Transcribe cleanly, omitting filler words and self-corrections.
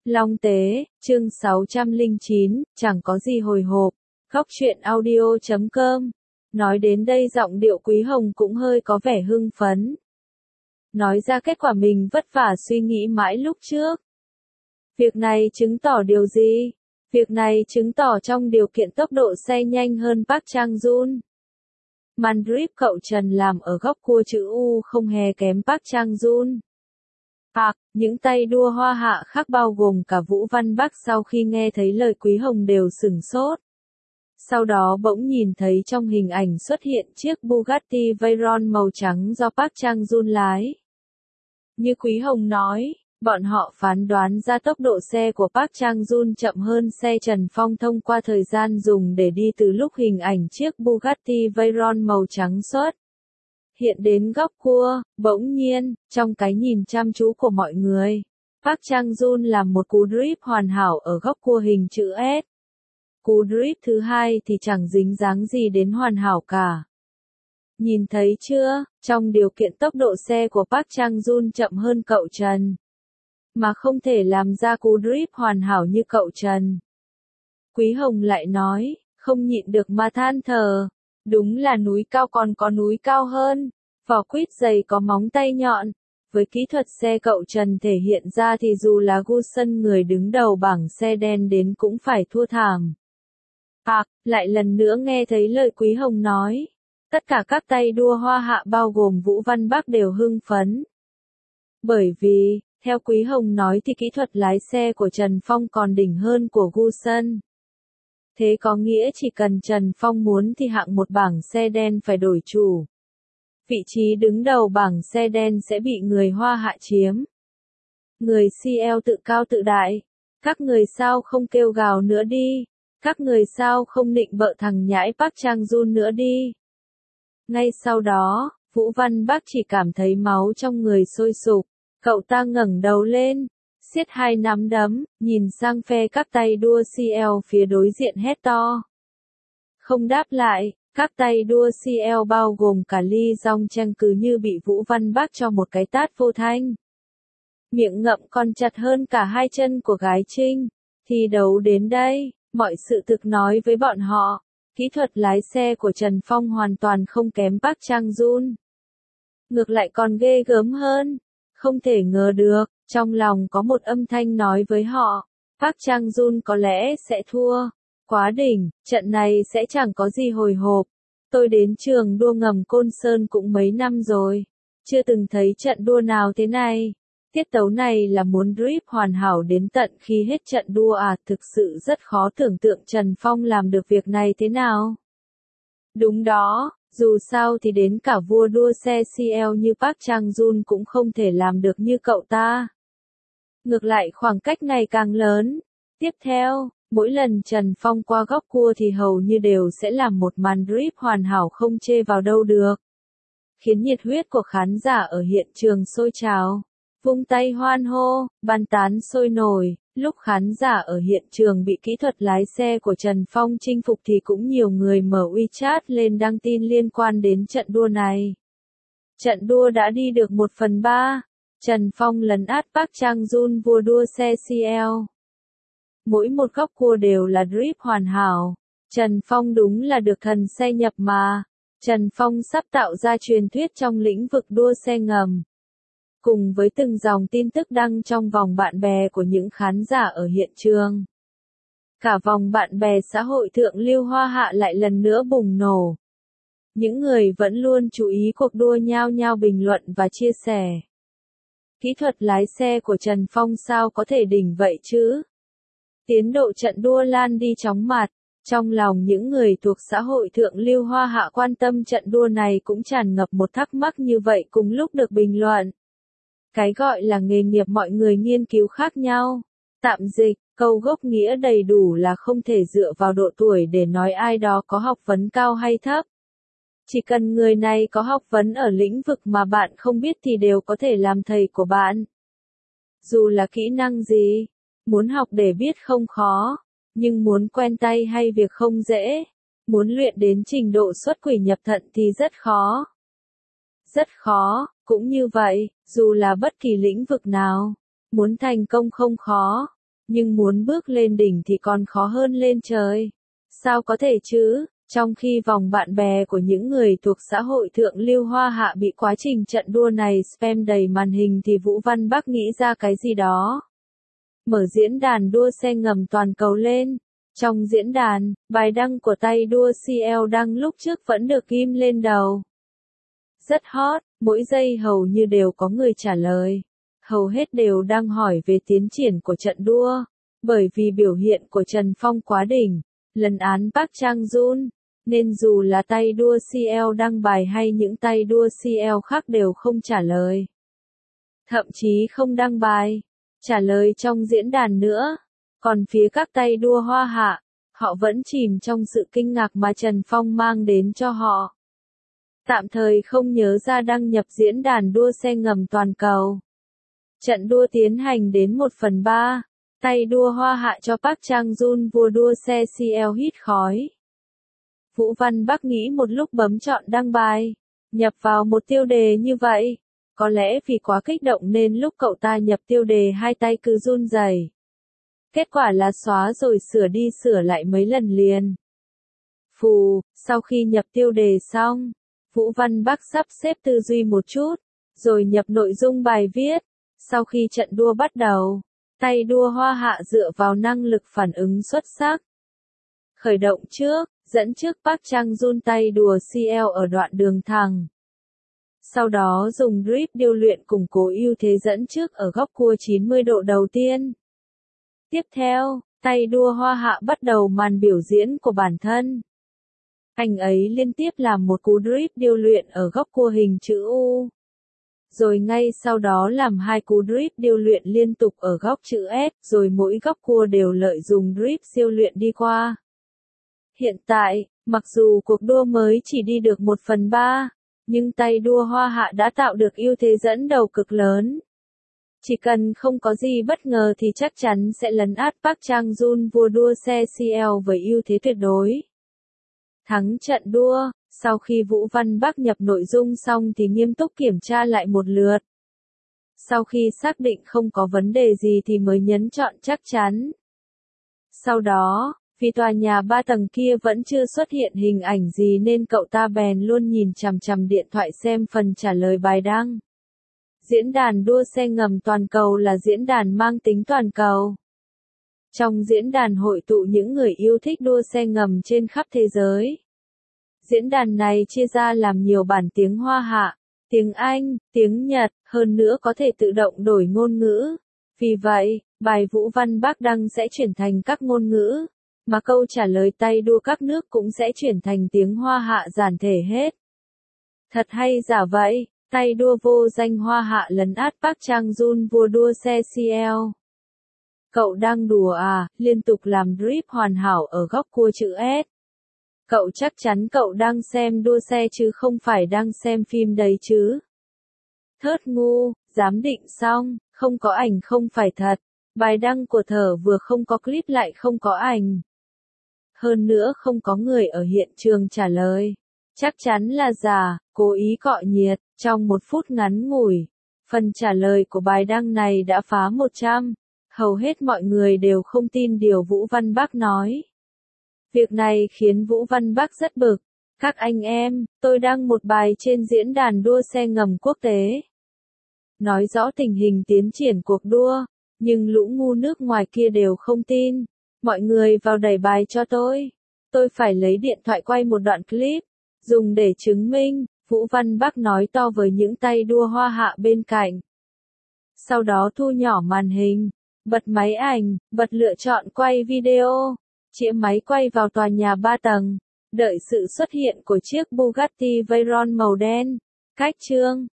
Long Tế, chương 609, chẳng có gì hồi hộp. Góc truyện audio.com. Nói đến đây giọng điệu Quý Hồng cũng hơi có vẻ hưng phấn. Nói ra kết quả mình vất vả suy nghĩ mãi lúc trước. Việc này chứng tỏ điều gì? Việc này chứng tỏ trong điều kiện tốc độ xe nhanh hơn Park Chang-jun. Màn drip cậu Trần làm ở góc cua chữ U không hề kém Park Chang-jun. Những tay đua hoa hạ khác bao gồm cả Vũ Văn Bắc sau khi nghe thấy lời Quý Hồng đều sửng sốt. Sau đó bỗng nhìn thấy trong hình ảnh xuất hiện chiếc Bugatti Veyron màu trắng do Park Chang-jun lái. Như Quý Hồng nói, bọn họ phán đoán ra tốc độ xe của Park Chang-jun chậm hơn xe Trần Phong thông qua thời gian dùng để đi từ lúc hình ảnh chiếc Bugatti Veyron màu trắng xuất hiện đến góc cua. Bỗng nhiên, trong cái nhìn chăm chú của mọi người, Park Chang-jun làm một cú drip hoàn hảo ở góc cua hình chữ S. Cú drip thứ hai thì chẳng dính dáng gì đến hoàn hảo cả. Nhìn thấy chưa, trong điều kiện tốc độ xe của Park Chang-jun chậm hơn cậu Trần, mà không thể làm ra cú drip hoàn hảo như cậu Trần. Quý Hồng lại nói, không nhịn được mà than thở. Đúng là núi cao còn có núi cao hơn, vỏ quýt dày có móng tay nhọn. Với kỹ thuật xe cậu Trần thể hiện ra thì dù là Gusen người đứng đầu bảng xe đen đến cũng phải thua thảm. Lại lần nữa nghe thấy lời Quý Hồng nói. Tất cả các tay đua hoa hạ bao gồm Vũ Văn Bắc đều hưng phấn. Bởi vì, theo Quý Hồng nói thì kỹ thuật lái xe của Trần Phong còn đỉnh hơn của Gusen. Thế có nghĩa chỉ cần Trần Phong muốn thì hạng một bảng xe đen phải đổi chủ. Vị trí đứng đầu bảng xe đen sẽ bị người hoa hạ chiếm. Người CL tự cao tự đại. Các người sao không kêu gào nữa đi. Các người sao không nịnh bợ thằng nhãi Park Chang-jun nữa đi. Ngay sau đó, Vũ Văn Bắc chỉ cảm thấy máu trong người sôi sục. Cậu ta ngẩng đầu lên, siết hai nắm đấm, nhìn sang phe các tay đua CL phía đối diện hét to. Không đáp lại, các tay đua CL bao gồm cả Lee Jong Chang cứ như bị Vũ Văn Bắc cho một cái tát vô thanh. Miệng ngậm còn chặt hơn cả hai chân của gái Trinh. Thi đấu đến đây, mọi sự thực nói với bọn họ. Kỹ thuật lái xe của Trần Phong hoàn toàn không kém Park Chang-jun. Ngược lại còn ghê gớm hơn. Không thể ngờ được, trong lòng có một âm thanh nói với họ, Park Chang-jun có lẽ sẽ thua. Quá đỉnh, trận này sẽ chẳng có gì hồi hộp. Tôi đến trường đua ngầm Côn Sơn cũng mấy năm rồi. Chưa từng thấy trận đua nào thế này. Tiết tấu này là muốn drip hoàn hảo đến tận khi hết trận đua thực sự rất khó tưởng tượng Trần Phong làm được việc này thế nào. Đúng đó, dù sao thì đến cả vua đua xe CL như Park Chang-jun cũng không thể làm được như cậu ta. Ngược lại khoảng cách ngày càng lớn. Tiếp theo, mỗi lần Trần Phong qua góc cua thì hầu như đều sẽ làm một màn drip hoàn hảo không chê vào đâu được. Khiến nhiệt huyết của khán giả ở hiện trường sôi trào. Vung tay hoan hô, bàn tán sôi nổi. Lúc khán giả ở hiện trường bị kỹ thuật lái xe của Trần Phong chinh phục thì cũng nhiều người mở WeChat lên đăng tin liên quan đến trận đua này. Trận đua đã đi được 1/3. Trần Phong lấn át Park Chang-jun vua đua xe CL. Mỗi một góc cua đều là drip hoàn hảo. Trần Phong đúng là được thần xe nhập mà. Trần Phong sắp tạo ra truyền thuyết trong lĩnh vực đua xe ngầm. Cùng với từng dòng tin tức đăng trong vòng bạn bè của những khán giả ở hiện trường. Cả vòng bạn bè xã hội thượng lưu hoa hạ lại lần nữa bùng nổ. Những người vẫn luôn chú ý cuộc đua nhao nhao bình luận và chia sẻ. Kỹ thuật lái xe của Trần Phong sao có thể đỉnh vậy chứ? Tiến độ trận đua lan đi chóng mặt. Trong lòng những người thuộc xã hội thượng lưu hoa hạ quan tâm trận đua này cũng tràn ngập một thắc mắc như vậy cùng lúc được bình luận. Cái gọi là nghề nghiệp mọi người nghiên cứu khác nhau. Tạm dịch, câu gốc nghĩa đầy đủ là không thể dựa vào độ tuổi để nói ai đó có học vấn cao hay thấp. Chỉ cần người này có học vấn ở lĩnh vực mà bạn không biết thì đều có thể làm thầy của bạn. Dù là kỹ năng gì, muốn học để biết không khó, nhưng muốn quen tay hay việc không dễ. Muốn luyện đến trình độ xuất quỷ nhập thận thì rất khó. Rất khó, cũng như vậy, dù là bất kỳ lĩnh vực nào, muốn thành công không khó, Nhưng muốn bước lên đỉnh thì còn khó hơn lên trời. Sao có thể chứ? Trong khi vòng bạn bè của những người thuộc xã hội thượng lưu Hoa Hạ bị quá trình trận đua này spam đầy màn hình thì Vũ Văn Bắc nghĩ ra cái gì đó. Mở diễn đàn đua xe ngầm toàn cầu lên. Trong diễn đàn, bài đăng của tay đua CL đăng lúc trước vẫn được ghim lên đầu. Rất hot, mỗi giây hầu như đều có người trả lời. Hầu hết đều đang hỏi về tiến triển của trận đua. Bởi vì biểu hiện của Trần Phong quá đỉnh, lấn án Park Chang-jun, nên dù là tay đua CL đăng bài hay những tay đua CL khác đều không trả lời. Thậm chí không đăng bài, trả lời trong diễn đàn nữa. Còn phía các tay đua Hoa Hạ, họ vẫn chìm trong sự kinh ngạc mà Trần Phong mang đến cho họ. Tạm thời không nhớ ra đăng nhập diễn đàn đua xe ngầm toàn cầu. Trận đua tiến hành đến 1/3, tay đua Hoa Hạ cho Park Chang-jun vua đua xe CL hít khói. Vũ Văn Bắc nghĩ một lúc bấm chọn đăng bài, nhập vào một tiêu đề như vậy. Có lẽ vì quá kích động nên lúc cậu ta nhập tiêu đề hai tay cứ run rẩy. Kết quả là xóa rồi sửa đi sửa lại mấy lần liền. Phù, sau khi nhập tiêu đề xong, Vũ Văn Bắc sắp xếp tư duy một chút, rồi nhập nội dung bài viết. Sau khi trận đua bắt đầu, tay đua Hoa Hạ dựa vào năng lực phản ứng xuất sắc. Khởi động trước, dẫn trước Park Chang-jun tay đua CL ở đoạn đường thẳng. Sau đó dùng drift điêu luyện củng cố ưu thế dẫn trước ở góc cua 90 độ đầu tiên. Tiếp theo, tay đua Hoa Hạ bắt đầu màn biểu diễn của bản thân. Anh ấy liên tiếp làm một cú drift điêu luyện ở góc cua hình chữ U. Rồi ngay sau đó làm hai cú drift điêu luyện liên tục ở góc chữ S, rồi mỗi góc cua đều lợi dụng drift siêu luyện đi qua. Hiện tại, mặc dù cuộc đua mới chỉ đi được 1/3, nhưng tay đua Hoa Hạ đã tạo được ưu thế dẫn đầu cực lớn. Chỉ cần không có gì bất ngờ thì chắc chắn sẽ lấn át Park Chang-jun vua đua xe CL với ưu thế tuyệt đối. Thắng trận đua, sau khi Vũ Văn Bắc nhập nội dung xong thì nghiêm túc kiểm tra lại một lượt. Sau khi xác định không có vấn đề gì thì mới nhấn chọn chắc chắn. Sau đó, vì tòa nhà 3 tầng kia vẫn chưa xuất hiện hình ảnh gì nên cậu ta bèn luôn nhìn chằm chằm điện thoại xem phần trả lời bài đăng. Diễn đàn đua xe ngầm toàn cầu là diễn đàn mang tính toàn cầu. Trong diễn đàn hội tụ những người yêu thích đua xe ngầm trên khắp thế giới. Diễn đàn này chia ra làm nhiều bản tiếng Hoa Hạ, tiếng Anh, tiếng Nhật, hơn nữa có thể tự động đổi ngôn ngữ. Vì vậy, bài Vũ Văn Bắc đăng sẽ chuyển thành các ngôn ngữ, mà câu trả lời tay đua các nước cũng sẽ chuyển thành tiếng Hoa Hạ giản thể hết. Thật hay giả vậy, tay đua vô danh Hoa Hạ lấn át Park Chang-jun vua đua xe CL. Cậu đang đùa à, liên tục làm drift hoàn hảo ở góc cua chữ S. Cậu chắc chắn cậu đang xem đua xe chứ không phải đang xem phim đấy chứ. Thớt ngu, giám định xong, không có ảnh không phải thật. Bài đăng của Thở vừa không có clip lại không có ảnh. Hơn nữa không có người ở hiện trường trả lời. Chắc chắn là giả, cố ý cọ nhiệt. Trong một phút ngắn ngủi, phần trả lời của bài đăng này đã phá 100. Hầu hết mọi người đều không tin điều Vũ Văn Bắc nói. Việc này khiến Vũ Văn Bắc rất bực. Các anh em, tôi đăng một bài trên diễn đàn đua xe ngầm quốc tế. Nói rõ tình hình tiến triển cuộc đua, nhưng lũ ngu nước ngoài kia đều không tin. Mọi người vào đẩy bài cho tôi. Tôi phải lấy điện thoại quay một đoạn clip, dùng để chứng minh, Vũ Văn Bắc nói to với những tay đua Hoa Hạ bên cạnh. Sau đó thu nhỏ màn hình, bật máy ảnh, bật lựa chọn quay video, chĩa máy quay vào tòa nhà 3 tầng, đợi sự xuất hiện của chiếc Bugatti Veyron màu đen. Cách chương